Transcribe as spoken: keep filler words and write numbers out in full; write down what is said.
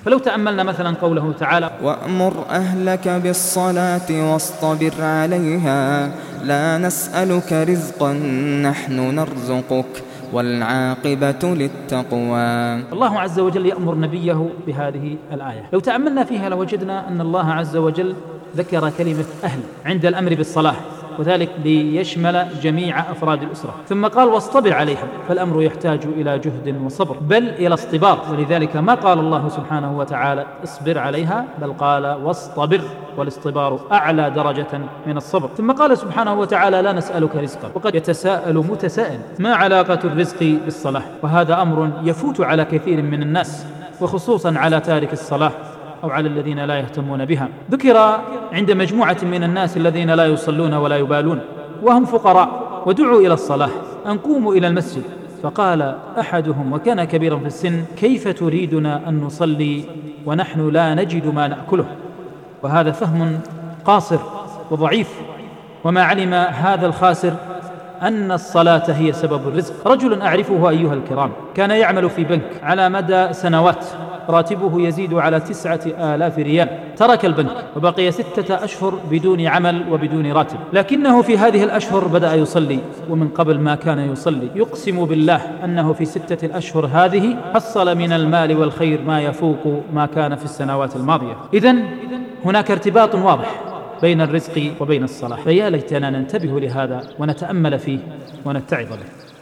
فلو تأملنا مثلا قوله تعالى: وأمر أهلك بالصلاة واصطبر عليها لا نسألك رزقا نحن نرزقك والعاقبة للتقوى. الله عز وجل يأمر نبيه بهذه الآية. لو تأملنا فيها لوجدنا أن الله عز وجل ذكر كلمة أهل عند الأمر بالصلاة، وذلك ليشمل جميع أفراد الأسرة، ثم قال: واصطبر عليها، فالأمر يحتاج إلى جهد وصبر، بل إلى اصطبار. ولذلك ما قال الله سبحانه وتعالى اصبر عليها، بل قال واصطبر، والاصطبار أعلى درجة من الصبر. ثم قال سبحانه وتعالى: لا نسألك رزقا. وقد يتساءل متسائل: ما علاقة الرزق بالصلاة؟ وهذا أمر يفوت على كثير من الناس، وخصوصا على تارك الصلاة أو على الذين لا يهتمون بها. ذكر عند مجموعة من الناس الذين لا يصلون ولا يبالون وهم فقراء، ودعوا إلى الصلاة أن قوموا إلى المسجد، فقال أحدهم وكان كبيرا في السن: كيف تريدنا أن نصلي ونحن لا نجد ما نأكله؟ وهذا فهم قاصر وضعيف، وما علم هذا الخاسر أن الصلاة هي سبب الرزق. رجل أعرفه أيها الكرام كان يعمل في بنك على مدى سنوات، راتبه يزيد على تسعة آلاف ريال. ترك البنك وبقي ستة أشهر بدون عمل وبدون راتب، لكنه في هذه الأشهر بدأ يصلي، ومن قبل ما كان يصلي يقسم بالله أنه في ستة الأشهر هذه حصل من المال والخير ما يفوق ما كان في السنوات الماضية. إذن هناك ارتباط واضح بين الرزق وبين الصلاة، فيا ليتنا ننتبه لهذا ونتأمل فيه ونتعظ به.